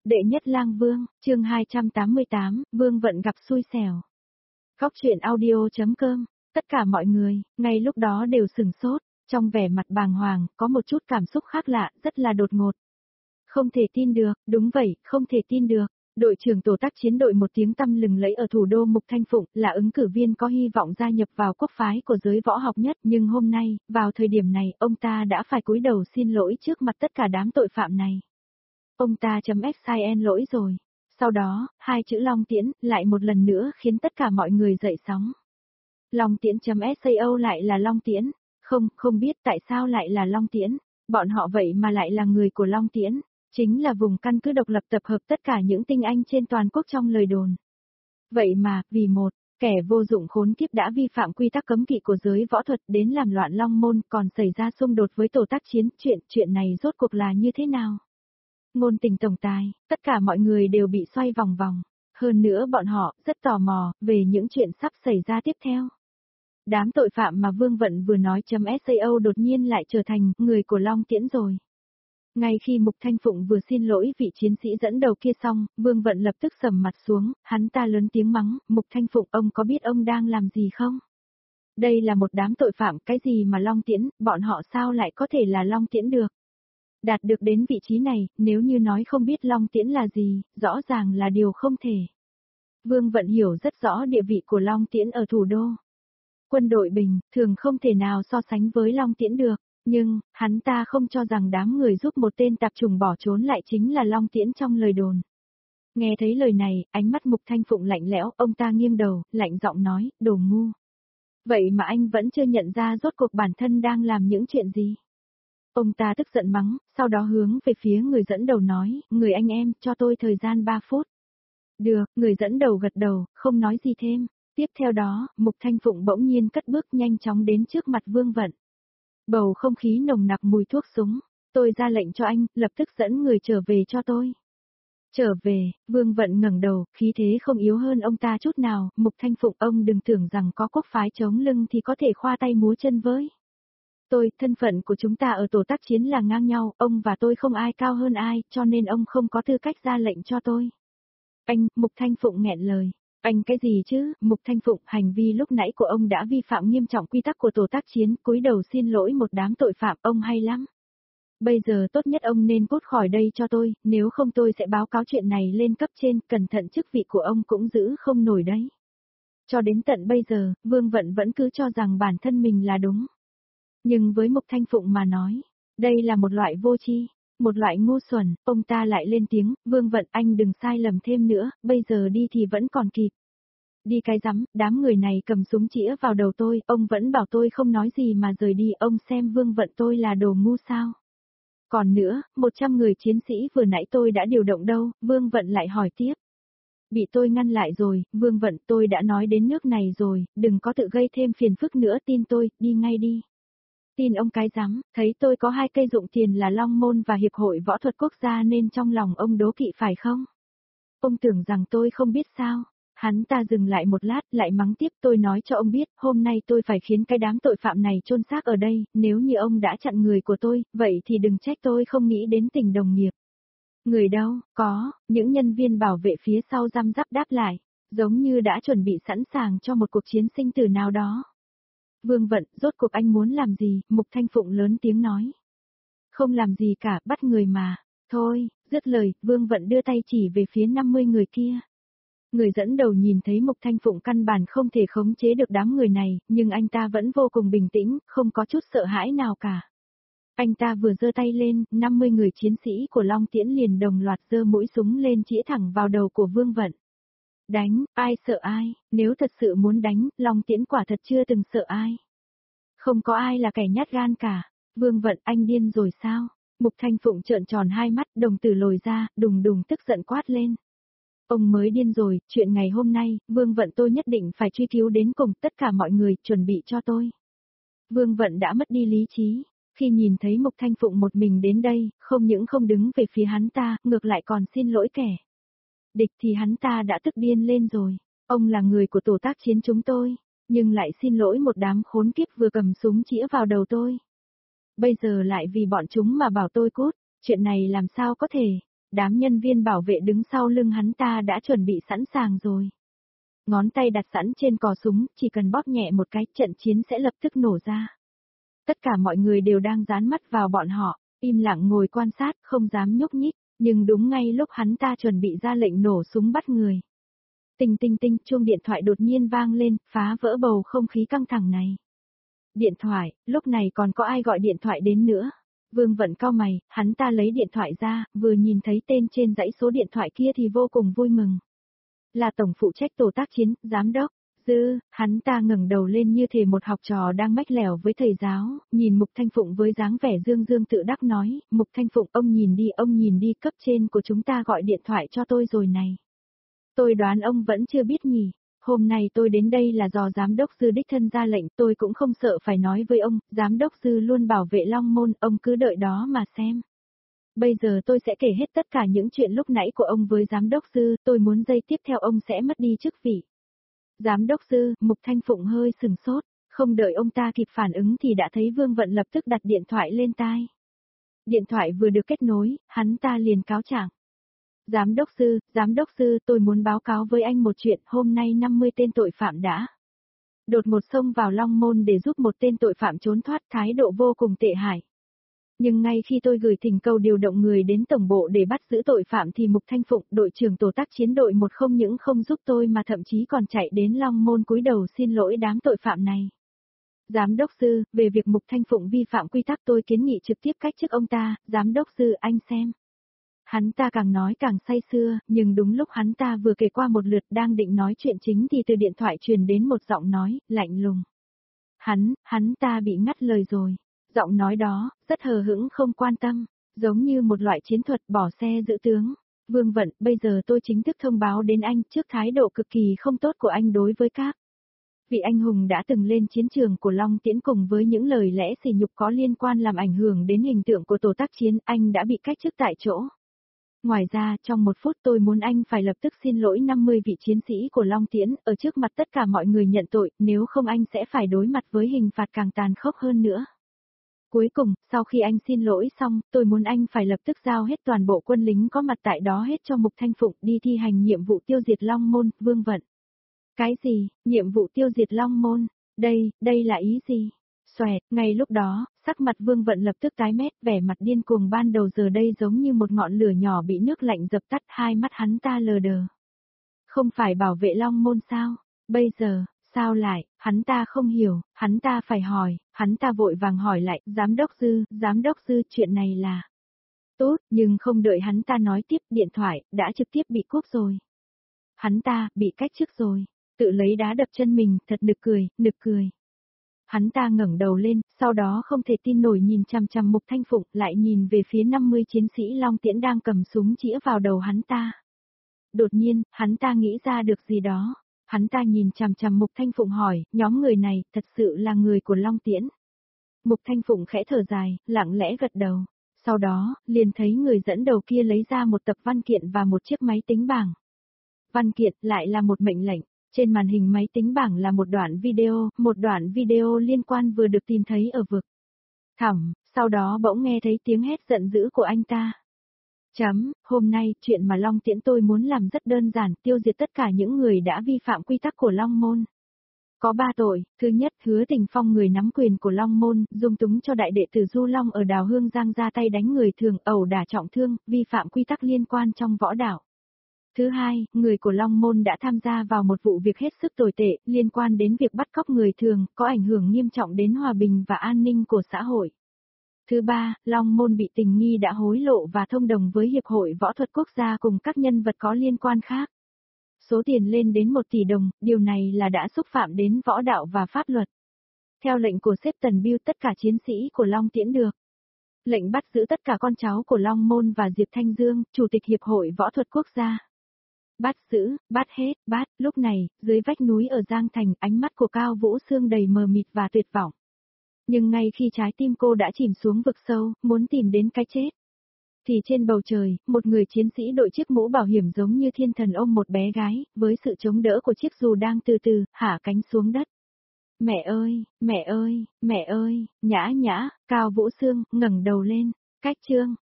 Đệ nhất lang vương, chương 288, Vương Vận gặp xui xẻo. Góc truyện audio.com, tất cả mọi người, ngay lúc đó đều sửng sốt, trong vẻ mặt bàng hoàng, có một chút cảm xúc khác lạ, rất là đột ngột. Không thể tin được, đúng vậy, không thể tin được. Đội trưởng tổ tác chiến đội một tiếng tăm lừng lẫy ở thủ đô Mục Thanh Phụng là ứng cử viên có hy vọng gia nhập vào quốc phái của giới võ học nhất, nhưng hôm nay, vào thời điểm này, ông ta đã phải cúi đầu xin lỗi trước mặt tất cả đám tội phạm này. Ông ta xin lỗi rồi. Sau đó, hai chữ Long Tiễn lại một lần nữa khiến tất cả mọi người dậy sóng. Long Tiễn.sao lại là Long Tiễn? Không biết tại sao lại là Long Tiễn. Bọn họ vậy mà lại là người của Long Tiễn. Chính là vùng căn cứ độc lập tập hợp tất cả những tinh anh trên toàn quốc trong lời đồn. Vậy mà, vì một kẻ vô dụng khốn kiếp đã vi phạm quy tắc cấm kỵ của giới võ thuật đến làm loạn Long Môn còn xảy ra xung đột với tổ tác chiến, chuyện này rốt cuộc là như thế nào? Ngôn tình tổng tài, tất cả mọi người đều bị xoay vòng vòng. Hơn nữa bọn họ rất tò mò về những chuyện sắp xảy ra tiếp theo. Đám tội phạm mà Vương Vận vừa nói .sao đột nhiên lại trở thành người của Long Tiễn rồi. Ngay khi Mục Thanh Phụng vừa xin lỗi vị chiến sĩ dẫn đầu kia xong, Vương Vận lập tức sầm mặt xuống, hắn ta lớn tiếng mắng, Mục Thanh Phụng ông có biết ông đang làm gì không? Đây là một đám tội phạm, cái gì mà Long Tiễn, bọn họ sao lại có thể là Long Tiễn được? Đạt được đến vị trí này, nếu như nói không biết Long Tiễn là gì, rõ ràng là điều không thể. Vương Vận hiểu rất rõ địa vị của Long Tiễn ở thủ đô. Quân đội bình, thường không thể nào so sánh với Long Tiễn được, nhưng, hắn ta không cho rằng đám người giúp một tên tạp chủng bỏ trốn lại chính là Long Tiễn trong lời đồn. Nghe thấy lời này, ánh mắt Mục Thanh Phụng lạnh lẽo, ông ta nghiêng đầu, lạnh giọng nói, đồ ngu. Vậy mà anh vẫn chưa nhận ra rốt cuộc bản thân đang làm những chuyện gì? Ông ta tức giận mắng, sau đó hướng về phía người dẫn đầu nói, người anh em, cho tôi thời gian 3 phút. Được, người dẫn đầu gật đầu, không nói gì thêm. Tiếp theo đó, Mục Thanh Phụng bỗng nhiên cất bước nhanh chóng đến trước mặt Vương Vận. Bầu không khí nồng nặc mùi thuốc súng. Tôi ra lệnh cho anh, lập tức dẫn người trở về cho tôi. Trở về, Vương Vận ngẩng đầu, khí thế không yếu hơn ông ta chút nào. Mục Thanh Phụng, ông đừng tưởng rằng có quốc phái chống lưng thì có thể khoa tay múa chân với. Thân phận của chúng ta ở tổ tác chiến là ngang nhau, ông và tôi không ai cao hơn ai, cho nên ông không có tư cách ra lệnh cho tôi. Anh, Mục Thanh Phụng nghẹn lời. Anh cái gì chứ, Mục Thanh Phụng, hành vi lúc nãy của ông đã vi phạm nghiêm trọng quy tắc của tổ tác chiến, cúi đầu xin lỗi một đám tội phạm, ông hay lắm. Bây giờ tốt nhất ông nên cút khỏi đây cho tôi, nếu không tôi sẽ báo cáo chuyện này lên cấp trên, cẩn thận chức vị của ông cũng giữ không nổi đấy. Cho đến tận bây giờ, Vương Vận vẫn cứ cho rằng bản thân mình là đúng. Nhưng với Mục Thanh Phụng mà nói, đây là một loại vô tri, một loại ngu xuẩn, ông ta lại lên tiếng, Vương Vận anh đừng sai lầm thêm nữa, bây giờ đi thì vẫn còn kịp. Đi cái rắm, đám người này cầm súng chĩa vào đầu tôi, ông vẫn bảo tôi không nói gì mà rời đi, ông xem Vương Vận tôi là đồ ngu sao. Còn nữa, 100 người chiến sĩ vừa nãy tôi đã điều động đâu, Vương Vận lại hỏi tiếp. Bị tôi ngăn lại rồi, Vương Vận tôi đã nói đến nước này rồi, đừng có tự gây thêm phiền phức nữa, tin tôi, đi ngay đi. Tin ông cái rắm, thấy tôi có 2 cây dụng tiền là Long Môn và Hiệp hội Võ thuật Quốc gia nên trong lòng ông đố kỵ phải không? Ông tưởng rằng tôi không biết sao? Hắn ta dừng lại một lát, lại mắng tiếp, tôi nói cho ông biết, hôm nay tôi phải khiến cái đám tội phạm này chôn xác ở đây, nếu như ông đã chặn người của tôi, vậy thì đừng trách tôi không nghĩ đến tình đồng nghiệp. Người đâu, có, những nhân viên bảo vệ phía sau răm rắp đáp lại, giống như đã chuẩn bị sẵn sàng cho một cuộc chiến sinh tử nào đó. Vương Vận, rốt cuộc anh muốn làm gì? Mục Thanh Phụng lớn tiếng nói. Không làm gì cả, bắt người mà. Thôi, dứt lời, Vương Vận đưa tay chỉ về phía 50 người kia. Người dẫn đầu nhìn thấy Mục Thanh Phụng căn bản không thể khống chế được đám người này, nhưng anh ta vẫn vô cùng bình tĩnh, không có chút sợ hãi nào cả. Anh ta vừa giơ tay lên, 50 người chiến sĩ của Long Tiễn liền đồng loạt giơ mũi súng lên chĩa thẳng vào đầu của Vương Vận. Đánh, ai sợ ai, nếu thật sự muốn đánh, Long Tiễn quả thật chưa từng sợ ai. Không có ai là kẻ nhát gan cả. Vương Vận, anh điên rồi sao? Mục Thanh Phụng trợn tròn hai mắt, đồng tử lồi ra, đùng đùng tức giận quát lên. Ông mới điên rồi, chuyện ngày hôm nay, Vương Vận tôi nhất định phải truy cứu đến cùng, tất cả mọi người, chuẩn bị cho tôi. Vương Vận đã mất đi lý trí, khi nhìn thấy Mục Thanh Phụng một mình đến đây, không những không đứng về phía hắn ta, ngược lại còn xin lỗi kẻ địch thì hắn ta đã tức điên lên rồi. Ông là người của tổ tác chiến chúng tôi, nhưng lại xin lỗi một đám khốn kiếp vừa cầm súng chĩa vào đầu tôi. Bây giờ lại vì bọn chúng mà bảo tôi cút, chuyện này làm sao có thể. đám nhân viên bảo vệ đứng sau lưng hắn ta đã chuẩn bị sẵn sàng rồi. Ngón tay đặt sẵn trên cò súng, chỉ cần bóp nhẹ một cái, trận chiến sẽ lập tức nổ ra. Tất cả mọi người đều đang dán mắt vào bọn họ, im lặng ngồi quan sát, không dám nhúc nhích, nhưng đúng ngay lúc hắn ta chuẩn bị ra lệnh nổ súng bắt người. Tinh tinh tinh, chuông điện thoại đột nhiên vang lên, phá vỡ bầu không khí căng thẳng này. Điện thoại, lúc này còn có ai gọi điện thoại đến nữa? Vương Vận cau mày, hắn ta lấy điện thoại ra, vừa nhìn thấy tên trên dãy số điện thoại kia thì vô cùng vui mừng. Là tổng phụ trách tổ tác chiến, giám đốc. Dư, hắn ta ngẩng đầu lên như thể một học trò đang mách lèo với thầy giáo, nhìn Mục Thanh Phụng với dáng vẻ dương dương tự đắc nói, Mục Thanh Phụng ông nhìn đi, cấp trên của chúng ta gọi điện thoại cho tôi rồi này. Tôi đoán ông vẫn chưa biết nhỉ, hôm nay tôi đến đây là do giám đốc Dư đích thân ra lệnh, tôi cũng không sợ phải nói với ông, giám đốc Dư luôn bảo vệ Long Môn, ông cứ đợi đó mà xem. Bây giờ tôi sẽ kể hết tất cả những chuyện lúc nãy của ông với giám đốc Dư, tôi muốn giây tiếp theo ông sẽ mất đi chức vị. Giám đốc Dư, Mục Thanh Phụng hơi sừng sốt, không đợi ông ta kịp phản ứng thì đã thấy Vương Vận lập tức đặt điện thoại lên tai. Điện thoại vừa được kết nối, hắn ta liền cáo trạng. Giám đốc Dư, tôi muốn báo cáo với anh một chuyện, hôm nay 50 tên tội phạm đã đột ngột xông vào Long Môn để giúp một tên tội phạm trốn thoát, thái độ vô cùng tệ hại. Nhưng ngay khi tôi gửi thỉnh cầu điều động người đến tổng bộ để bắt giữ tội phạm thì Mục Thanh Phụng, đội trưởng tổ tác chiến đội 1 không những không giúp tôi mà thậm chí còn chạy đến Long Môn cúi đầu xin lỗi đám tội phạm này. Giám đốc Dư, về việc Mục Thanh Phụng vi phạm quy tắc tôi kiến nghị trực tiếp cách chức ông ta, giám đốc Dư anh xem. Hắn ta càng nói càng say sưa, nhưng đúng lúc hắn ta vừa kể qua một lượt đang định nói chuyện chính thì từ điện thoại truyền đến một giọng nói, lạnh lùng. Hắn ta bị ngắt lời rồi. Giọng nói đó, rất hờ hững không quan tâm, giống như một loại chiến thuật bỏ xe giữ tướng. Vương Vận, bây giờ tôi chính thức thông báo đến anh trước thái độ cực kỳ không tốt của anh đối với các vị anh hùng đã từng lên chiến trường của Long Tiễn cùng với những lời lẽ sỉ nhục có liên quan làm ảnh hưởng đến hình tượng của tổ tác chiến, anh đã bị cách chức tại chỗ. Ngoài ra, trong 1 phút tôi muốn anh phải lập tức xin lỗi 50 vị chiến sĩ của Long Tiễn, ở trước mặt tất cả mọi người nhận tội, nếu không anh sẽ phải đối mặt với hình phạt càng tàn khốc hơn nữa. Cuối cùng, sau khi anh xin lỗi xong, tôi muốn anh phải lập tức giao hết toàn bộ quân lính có mặt tại đó hết cho Mục Thanh Phụng đi thi hành nhiệm vụ tiêu diệt Long Môn, Vương Vận. Cái gì, nhiệm vụ tiêu diệt Long Môn? Đây là ý gì? Xoẹt, ngay lúc đó, sắc mặt Vương Vận lập tức tái mét, vẻ mặt điên cuồng ban đầu giờ đây giống như một ngọn lửa nhỏ bị nước lạnh dập tắt, hai mắt hắn ta lờ đờ. Không phải bảo vệ Long Môn sao? Bây giờ, sao lại, hắn ta không hiểu, hắn ta phải hỏi, hắn ta vội vàng hỏi lại, giám đốc Dư, chuyện này là tốt, nhưng không đợi hắn ta nói tiếp, điện thoại đã trực tiếp bị cúp rồi. Hắn ta bị cách chức rồi, tự lấy đá đập chân mình, thật nực cười. Hắn ta ngẩng đầu lên, sau đó không thể tin nổi nhìn chằm chằm Mục Thanh Phụng, lại nhìn về phía 50 chiến sĩ Long Tiễn đang cầm súng chĩa vào đầu hắn ta. Đột nhiên, hắn ta nghĩ ra được gì đó. Hắn ta nhìn chằm chằm Mục Thanh Phụng hỏi, nhóm người này, thật sự là người của Long Tiễn. Mục Thanh Phụng khẽ thở dài, lặng lẽ gật đầu. Sau đó, liền thấy người dẫn đầu kia lấy ra một tập văn kiện và một chiếc máy tính bảng. Văn kiện lại là một mệnh lệnh. Trên màn hình máy tính bảng là một đoạn video liên quan vừa được tìm thấy ở vực thẳm, sau đó bỗng nghe thấy tiếng hét giận dữ của anh ta. Hôm nay, chuyện mà Long Tiễn tôi muốn làm rất đơn giản, tiêu diệt tất cả những người đã vi phạm quy tắc của Long Môn. Có 3 tội, thứ nhất, Hứa Tình Phong người nắm quyền của Long Môn, dung túng cho đại đệ tử Du Long ở Đào Hương Giang ra tay đánh người thường, ẩu đả trọng thương, vi phạm quy tắc liên quan trong võ đạo. Thứ hai, người của Long Môn đã tham gia vào một vụ việc hết sức tồi tệ, liên quan đến việc bắt cóc người thường, có ảnh hưởng nghiêm trọng đến hòa bình và an ninh của xã hội. Thứ ba, Long Môn bị tình nghi đã hối lộ và thông đồng với Hiệp hội Võ thuật Quốc gia cùng các nhân vật có liên quan khác. Số tiền lên đến 1 tỷ đồng, điều này là đã xúc phạm đến võ đạo và pháp luật. Theo lệnh của sếp Tần Biêu tất cả chiến sĩ của Long Tiễn được lệnh bắt giữ tất cả con cháu của Long Môn và Diệp Thanh Dương, Chủ tịch Hiệp hội Võ thuật Quốc gia. Bắt giữ, bắt hết, lúc này, dưới vách núi ở Giang Thành, ánh mắt của Cao Vũ Sương đầy mờ mịt và tuyệt vọng. Nhưng ngay khi trái tim cô đã chìm xuống vực sâu, muốn tìm đến cái chết, thì trên bầu trời, một người chiến sĩ đội chiếc mũ bảo hiểm giống như thiên thần ôm một bé gái, với sự chống đỡ của chiếc dù đang từ từ, hạ cánh xuống đất. Mẹ ơi, Nhã, Cao Vũ Sương, ngẩng đầu lên, cách chương.